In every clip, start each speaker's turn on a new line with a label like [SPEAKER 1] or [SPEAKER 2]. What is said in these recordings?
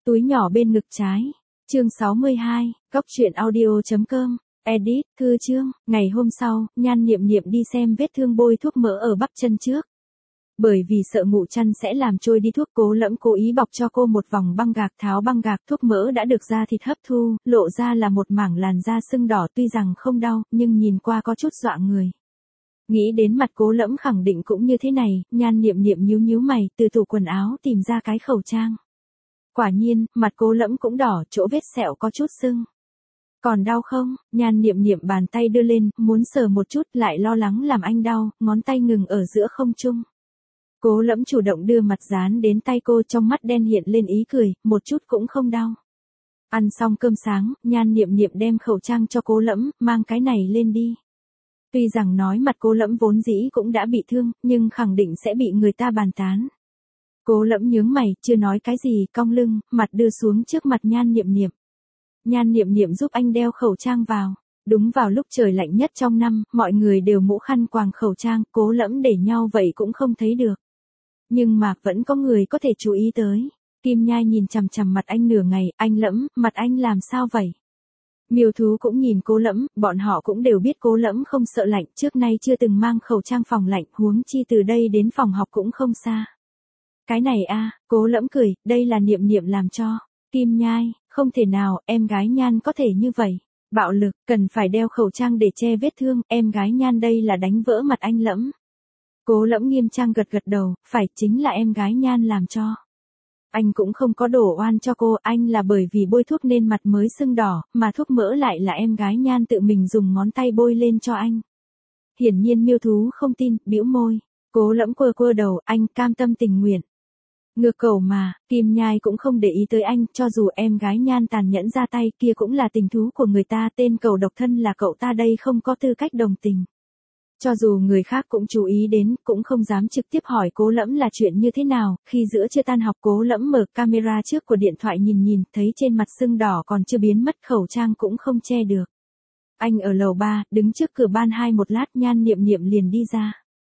[SPEAKER 1] Túi nhỏ bên ngực trái. Chương 62, Cóc truyện audio.com. Edit, thư chương. Ngày hôm sau, Nhan Niệm Niệm đi xem vết thương bôi thuốc mỡ ở bắp chân trước. Bởi vì sợ ngủ chăn sẽ làm trôi đi thuốc, Cố Lẫm cố ý bọc cho cô một vòng băng gạc, tháo băng gạc, thuốc mỡ đã được da thịt hấp thu, lộ ra là một mảng làn da sưng đỏ, tuy rằng không đau, nhưng nhìn qua có chút dọa người. Nghĩ đến mặt Cố Lẫm khẳng định cũng như thế này, Nhan Niệm Niệm nhíu nhíu mày, từ tủ quần áo tìm ra cái khẩu trang. Quả nhiên, mặt Cố Lẫm cũng đỏ, chỗ vết sẹo có chút sưng. Còn đau không? Nhan Niệm Niệm bàn tay đưa lên, muốn sờ một chút, lại lo lắng làm anh đau, ngón tay ngừng ở giữa không trung. Cố Lẫm chủ động đưa mặt dán đến tay cô, trong mắt đen hiện lên ý cười, một chút cũng không đau. Ăn xong cơm sáng, Nhan Niệm Niệm đem khẩu trang cho Cố Lẫm, mang cái này lên đi. Tuy rằng nói mặt Cố Lẫm vốn dĩ cũng đã bị thương, nhưng khẳng định sẽ bị người ta bàn tán. Cố Lẫm nhướng mày, chưa nói cái gì, cong lưng, mặt đưa xuống trước mặt Nhan Niệm Niệm. Nhan Niệm Niệm giúp anh đeo khẩu trang vào. Đúng vào lúc trời lạnh nhất trong năm, mọi người đều mũ khăn quàng khẩu trang, Cố Lẫm để nhau vậy cũng không thấy được. Nhưng mà, vẫn có người có thể chú ý tới. Kim Nhai nhìn chằm chằm mặt anh nửa ngày, anh Lẫm, mặt anh làm sao vậy? Miêu Thú cũng nhìn Cố Lẫm, bọn họ cũng đều biết Cố Lẫm không sợ lạnh, trước nay chưa từng mang khẩu trang phòng lạnh, huống chi từ đây đến phòng học cũng không xa. Cái này a, Cố Lẫm cười, đây là Niệm Niệm làm cho. Kim Nhai, không thể nào, em gái Nhan có thể như vậy. Bạo lực, cần phải đeo khẩu trang để che vết thương, em gái Nhan đây là đánh vỡ mặt anh Lẫm. Cố Lẫm nghiêm trang gật gật đầu, phải, chính là em gái Nhan làm cho. Anh cũng không có đổ oan cho cô, anh là bởi vì bôi thuốc nên mặt mới sưng đỏ, mà thuốc mỡ lại là em gái Nhan tự mình dùng ngón tay bôi lên cho anh. Hiển nhiên Miêu Thú không tin, bĩu môi. Cố Lẫm quơ quơ đầu, anh cam tâm tình nguyện. Ngược cầu mà, Kim Nhai cũng không để ý tới anh, cho dù em gái Nhan tàn nhẫn ra tay kia cũng là tình thú của người ta, tên cầu độc thân là cậu ta đây không có tư cách đồng tình. Cho dù người khác cũng chú ý đến, cũng không dám trực tiếp hỏi Cố Lẫm là chuyện như thế nào, khi giữa chưa tan học Cố Lẫm mở camera trước của điện thoại nhìn, thấy trên mặt sưng đỏ còn chưa biến mất, khẩu trang cũng không che được. Anh ở lầu 3, đứng trước cửa ban 2 một lát, Nhan Niệm Niệm liền đi ra.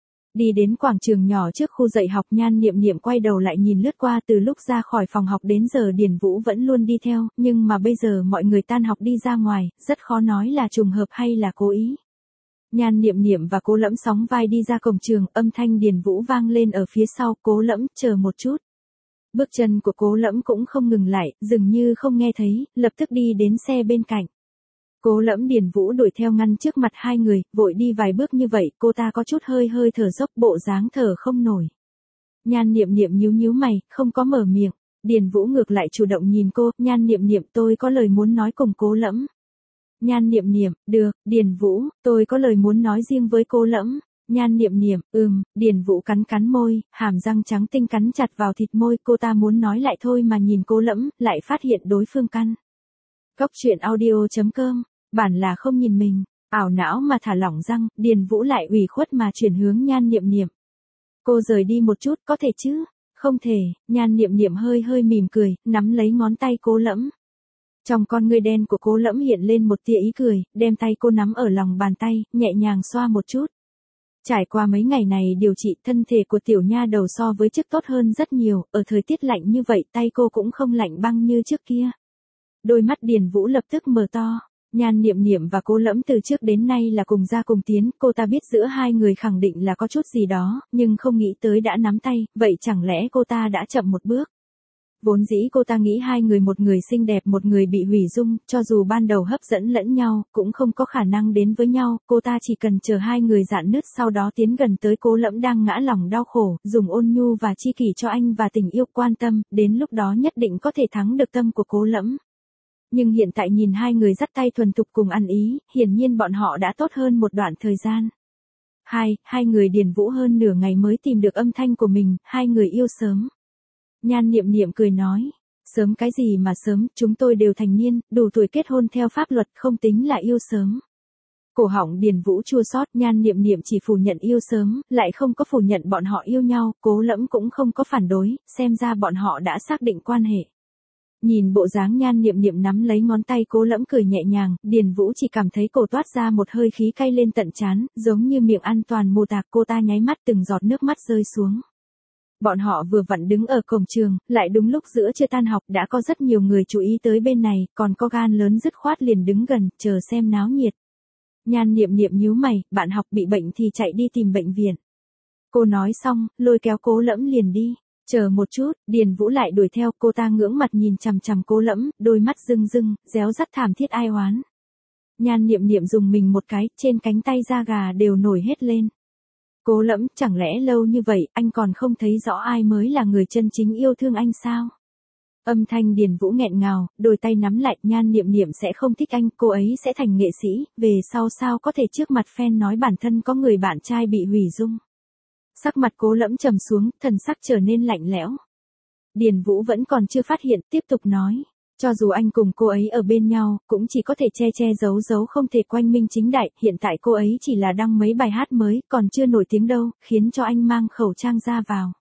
[SPEAKER 1] Đi đến quảng trường nhỏ trước khu dạy học, Nhan Niệm Niệm quay đầu lại nhìn lướt qua, từ lúc ra khỏi phòng học đến giờ Điền Vũ vẫn luôn đi theo, nhưng mà bây giờ mọi người tan học đi ra ngoài, rất khó nói là trùng hợp hay là cố ý. Nhan Niệm Niệm và Cố Lẫm sóng vai đi ra cổng trường, âm thanh Điền Vũ vang lên ở phía sau, Cố Lẫm, chờ một chút. Bước chân của Cố Lẫm cũng không ngừng lại, dường như không nghe thấy, lập tức đi đến xe bên cạnh. Cố Lẫm Điền Vũ đuổi theo ngăn trước mặt hai người, vội đi vài bước như vậy, cô ta có chút hơi thở dốc, bộ dáng thở không nổi. Nhan Niệm Niệm nhíu nhíu mày, không có mở miệng. Điền Vũ ngược lại chủ động nhìn cô, Nhan Niệm Niệm, tôi có lời muốn nói cùng Cố Lẫm. Nhan Niệm Niệm, được, Điền Vũ, tôi có lời muốn nói riêng với Cố Lẫm. Nhan Niệm Niệm, Điền Vũ cắn môi, hàm răng trắng tinh cắn chặt vào thịt môi, cô ta muốn nói lại thôi mà nhìn Cố Lẫm, lại phát hiện đối phương căn. Cóc truyện audio.com, bản là không nhìn mình, ảo não mà thả lỏng răng, Điền Vũ lại ủy khuất mà chuyển hướng Nhan Niệm Niệm. Cô rời đi một chút, có thể chứ? Không thể, Nhan Niệm Niệm hơi mỉm cười, nắm lấy ngón tay Cố Lẫm. Trong con ngươi đen của Cố Lẫm hiện lên một tia ý cười, đem tay cô nắm ở lòng bàn tay, nhẹ nhàng xoa một chút. Trải qua mấy ngày này điều trị, thân thể của tiểu nha đầu so với trước tốt hơn rất nhiều, ở thời tiết lạnh như vậy tay cô cũng không lạnh băng như trước kia. Đôi mắt Điền Vũ lập tức mở to. Nhan Niệm Niệm và Cố Lẫm từ trước đến nay là cùng ra cùng tiến, cô ta biết giữa hai người khẳng định là có chút gì đó, nhưng không nghĩ tới đã nắm tay, vậy chẳng lẽ cô ta đã chậm một bước. Vốn dĩ cô ta nghĩ hai người, một người xinh đẹp một người bị hủy dung, cho dù ban đầu hấp dẫn lẫn nhau, cũng không có khả năng đến với nhau, cô ta chỉ cần chờ hai người rạn nứt sau đó tiến gần tới Cố Lẫm đang ngã lòng đau khổ, dùng ôn nhu và chi kỷ cho anh và tình yêu quan tâm, đến lúc đó nhất định có thể thắng được tâm của Cố Lẫm. Nhưng hiện tại nhìn hai người dắt tay thuần thục cùng ăn ý, hiển nhiên bọn họ đã tốt hơn một đoạn thời gian. Hai người Điền Vũ hơn nửa ngày mới tìm được âm thanh của mình, hai người yêu sớm. Nhan Niệm Niệm cười nói, sớm cái gì mà sớm, chúng tôi đều thành niên, đủ tuổi kết hôn theo pháp luật, không tính là yêu sớm. Cổ họng Điền Vũ chua xót, Nhan Niệm Niệm chỉ phủ nhận yêu sớm, lại không có phủ nhận bọn họ yêu nhau, Cố Lẫm cũng không có phản đối, xem ra bọn họ đã xác định quan hệ. Nhìn bộ dáng Nhan Niệm Niệm nắm lấy ngón tay Cố Lẫm cười nhẹ nhàng, Điền Vũ chỉ cảm thấy cổ toát ra một hơi khí cay lên tận trán, giống như miệng ăn toàn mù tạc, cô ta nháy mắt từng giọt nước mắt rơi xuống. Bọn họ vừa vặn đứng ở cổng trường, lại đúng lúc giữa trưa tan học đã có rất nhiều người chú ý tới bên này, còn có gan lớn dứt khoát liền đứng gần, chờ xem náo nhiệt. Nhan Niệm Niệm nhíu mày, bạn học bị bệnh thì chạy đi tìm bệnh viện. Cô nói xong, lôi kéo Cố Lẫm liền đi. Chờ một chút, Điền Vũ lại đuổi theo, cô ta ngưỡng mặt nhìn chằm chằm Cố Lẫm, đôi mắt rưng rưng, réo rắt thảm thiết ai oán. Nhan Niệm Niệm dùng mình một cái, trên cánh tay da gà đều nổi hết lên. Cố Lẫm, chẳng lẽ lâu như vậy, anh còn không thấy rõ ai mới là người chân chính yêu thương anh sao? Âm thanh Điền Vũ nghẹn ngào, đôi tay nắm lại, Nhan Niệm Niệm sẽ không thích anh, cô ấy sẽ thành nghệ sĩ, về sau sao có thể trước mặt fan nói bản thân có người bạn trai bị hủy dung. Sắc mặt Cố Lẫm trầm xuống, thần sắc trở nên lạnh lẽo. Điền Vũ vẫn còn chưa phát hiện, tiếp tục nói. Cho dù anh cùng cô ấy ở bên nhau, cũng chỉ có thể che che giấu giấu không thể quang minh chính đại, hiện tại cô ấy chỉ là đăng mấy bài hát mới, còn chưa nổi tiếng đâu, khiến cho anh mang khẩu trang ra vào.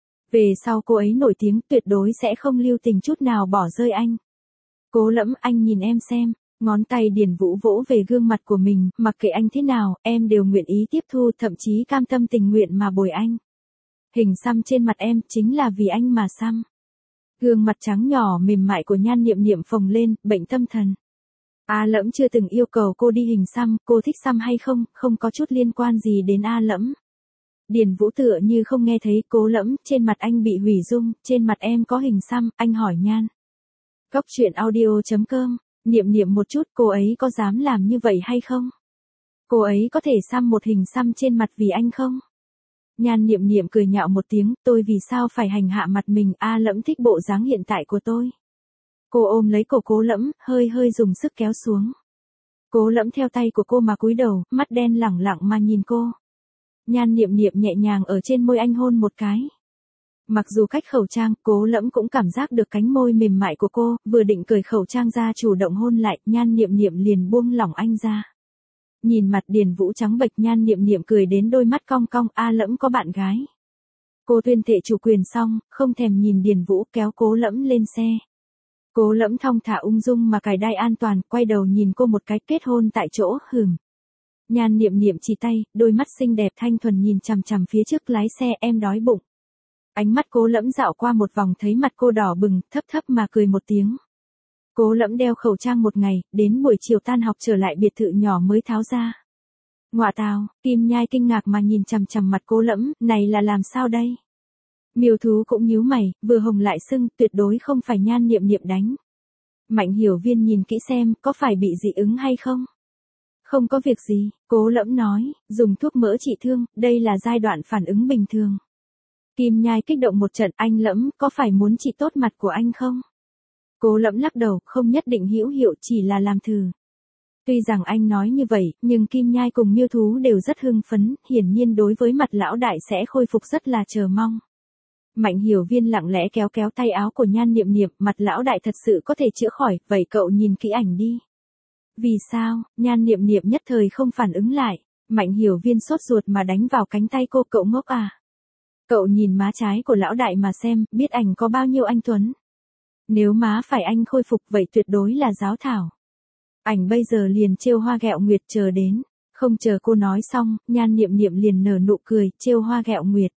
[SPEAKER 1] Về sau cô ấy nổi tiếng, tuyệt đối sẽ không lưu tình chút nào bỏ rơi anh. Cố Lẫm, anh nhìn em xem, ngón tay Điền Vũ vỗ về gương mặt của mình, mặc kệ anh thế nào, em đều nguyện ý tiếp thu, thậm chí cam tâm tình nguyện mà bồi anh. Hình xăm trên mặt em, chính là vì anh mà xăm. Gương mặt trắng nhỏ mềm mại của Nhan Niệm Niệm phồng lên, bệnh tâm thần. A Lẫm chưa từng yêu cầu cô đi hình xăm, cô thích xăm hay không, không có chút liên quan gì đến A Lẫm. Điền Vũ tựa như không nghe thấy, Cố Lẫm, trên mặt anh bị hủy dung, trên mặt em có hình xăm, anh hỏi Nhan. Góc truyện audio.com, Niệm Niệm một chút, cô ấy có dám làm như vậy hay không? Cô ấy có thể xăm một hình xăm trên mặt vì anh không? Nhan Niệm Niệm cười nhạo một tiếng, tôi vì sao phải hành hạ mặt mình, A Lẫm thích bộ dáng hiện tại của tôi. Cô ôm lấy cổ Cố Lẫm, hơi hơi dùng sức kéo xuống. Cố Lẫm theo tay của cô mà cúi đầu, mắt đen lẳng lặng mà nhìn cô. Nhan Niệm Niệm nhẹ nhàng ở trên môi anh hôn một cái. Mặc dù cách khẩu trang, Cố Lẫm cũng cảm giác được cánh môi mềm mại của cô, vừa định cởi khẩu trang ra chủ động hôn lại, Nhan Niệm Niệm liền buông lỏng anh ra. Nhìn mặt Điền Vũ trắng bệch, Nhan Niệm Niệm cười đến đôi mắt cong cong, A Lẫm có bạn gái. Cô tuyên thệ chủ quyền xong, không thèm nhìn Điền Vũ, kéo Cố Lẫm lên xe. Cố Lẫm thong thả ung dung mà cài đai an toàn, quay đầu nhìn cô một cái, kết hôn tại chỗ, Nhan Niệm Niệm chỉ tay, đôi mắt xinh đẹp thanh thuần nhìn chằm chằm phía trước lái xe, em đói bụng. Ánh mắt Cố Lẫm dạo qua một vòng thấy mặt cô đỏ bừng, thấp thấp mà cười một tiếng. Cố Lẫm đeo khẩu trang một ngày, đến buổi chiều tan học trở lại biệt thự nhỏ mới tháo ra. Ngoạ tào, Kim Nhai kinh ngạc mà nhìn chằm chằm mặt Cố Lẫm, này là làm sao đây? Miêu Thú cũng nhíu mày, vừa hồng lại sưng, tuyệt đối không phải Nhan Niệm Niệm đánh. Mạnh Hiểu Viên nhìn kỹ xem, có phải bị dị ứng hay không? Không có việc gì, Cố Lẫm nói, dùng thuốc mỡ trị thương, đây là giai đoạn phản ứng bình thường. Kim Nhai kích động một trận, anh Lẫm, có phải muốn trị tốt mặt của anh không? Cố Lẫm lắc đầu, không nhất định hữu hiệu, chỉ là làm thử. Tuy rằng anh nói như vậy, nhưng Kim Nhai cùng Miêu Thú đều rất hưng phấn, hiển nhiên đối với mặt lão đại sẽ khôi phục rất là chờ mong. Mạnh Hiểu Viên lặng lẽ kéo kéo tay áo của Nhan Niệm Niệm, mặt lão đại thật sự có thể chữa khỏi, vậy cậu nhìn kỹ ảnh đi. Vì sao? Nhan Niệm Niệm nhất thời không phản ứng lại. Mạnh Hiểu Viên sốt ruột mà đánh vào cánh tay cô, cậu ngốc à? Cậu nhìn má trái của lão đại mà xem, biết ảnh có bao nhiêu anh tuấn. Nếu má phải anh khôi phục vậy tuyệt đối là giáo thảo. Ảnh bây giờ liền trêu hoa ghẹo nguyệt chờ đến. Không chờ cô nói xong, Nhan Niệm Niệm liền nở nụ cười, trêu hoa ghẹo nguyệt.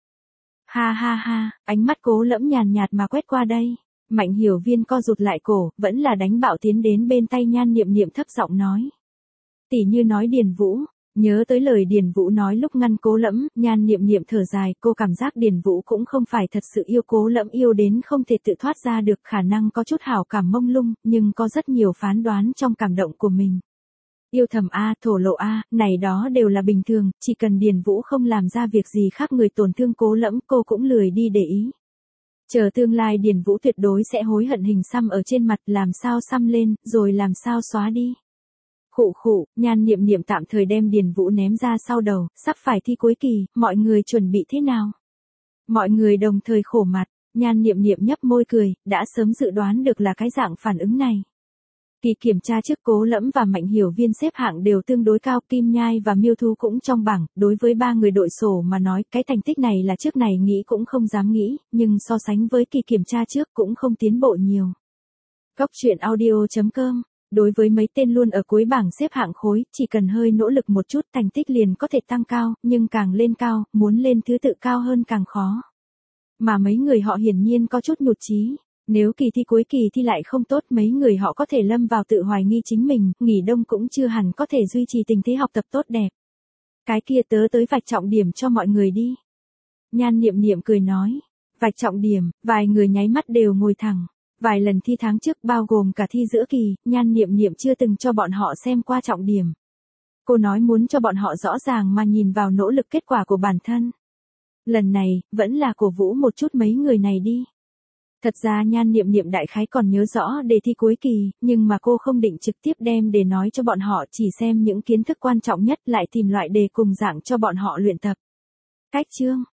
[SPEAKER 1] Ha ha ha, ánh mắt Cố Lẫm nhàn nhạt mà quét qua đây. Mạnh Hiểu Viên co rụt lại cổ, vẫn là đánh bạo tiến đến bên tay Nhan Niệm Niệm thấp giọng nói. Tỉ như nói Điền Vũ, nhớ tới lời Điền Vũ nói lúc ngăn Cố Lẫm, Nhan Niệm Niệm thở dài, cô cảm giác Điền Vũ cũng không phải thật sự yêu Cố Lẫm, yêu đến không thể tự thoát ra được, khả năng có chút hảo cảm mông lung, nhưng có rất nhiều phán đoán trong cảm động của mình. Yêu thầm A, thổ lộ A, này đó đều là bình thường, chỉ cần Điền Vũ không làm ra việc gì khác người tổn thương Cố Lẫm, cô cũng lười đi để ý. Chờ tương lai Điền Vũ tuyệt đối sẽ hối hận hình xăm ở trên mặt, làm sao xăm lên, rồi làm sao xóa đi. Khụ khụ, Nhan Niệm Niệm tạm thời đem Điền Vũ ném ra sau đầu, sắp phải thi cuối kỳ, mọi người chuẩn bị thế nào? Mọi người đồng thời khổ mặt, Nhan Niệm Niệm nhấp môi cười, đã sớm dự đoán được là cái dạng phản ứng này. Kỳ kiểm tra trước Cố Lẫm và Mạnh Hiểu Viên xếp hạng đều tương đối cao, Kim Nhai và Miêu Thú cũng trong bảng, đối với ba người đội sổ mà nói, cái thành tích này là trước này nghĩ cũng không dám nghĩ, nhưng so sánh với kỳ kiểm tra trước cũng không tiến bộ nhiều. Góc truyện audio.com, đối với mấy tên luôn ở cuối bảng xếp hạng khối, chỉ cần hơi nỗ lực một chút thành tích liền có thể tăng cao, nhưng càng lên cao, muốn lên thứ tự cao hơn càng khó. Mà mấy người họ hiển nhiên có chút nhụt chí. Nếu kỳ thi cuối kỳ thi lại không tốt, mấy người họ có thể lâm vào tự hoài nghi chính mình, nghỉ đông cũng chưa hẳn có thể duy trì tình thế học tập tốt đẹp. Cái kia tớ tới vạch trọng điểm cho mọi người đi. Nhan Niệm Niệm cười nói. Vạch trọng điểm, vài người nháy mắt đều ngồi thẳng. Vài lần thi tháng trước bao gồm cả thi giữa kỳ, Nhan Niệm Niệm chưa từng cho bọn họ xem qua trọng điểm. Cô nói muốn cho bọn họ rõ ràng mà nhìn vào nỗ lực kết quả của bản thân. Lần này, vẫn là cổ vũ một chút mấy người này đi. Thật ra Nhan Niệm Niệm đại khái còn nhớ rõ đề thi cuối kỳ, nhưng mà cô không định trực tiếp đem để nói cho bọn họ, chỉ xem những kiến thức quan trọng nhất lại tìm loại đề cùng dạng cho bọn họ luyện tập. Cách chương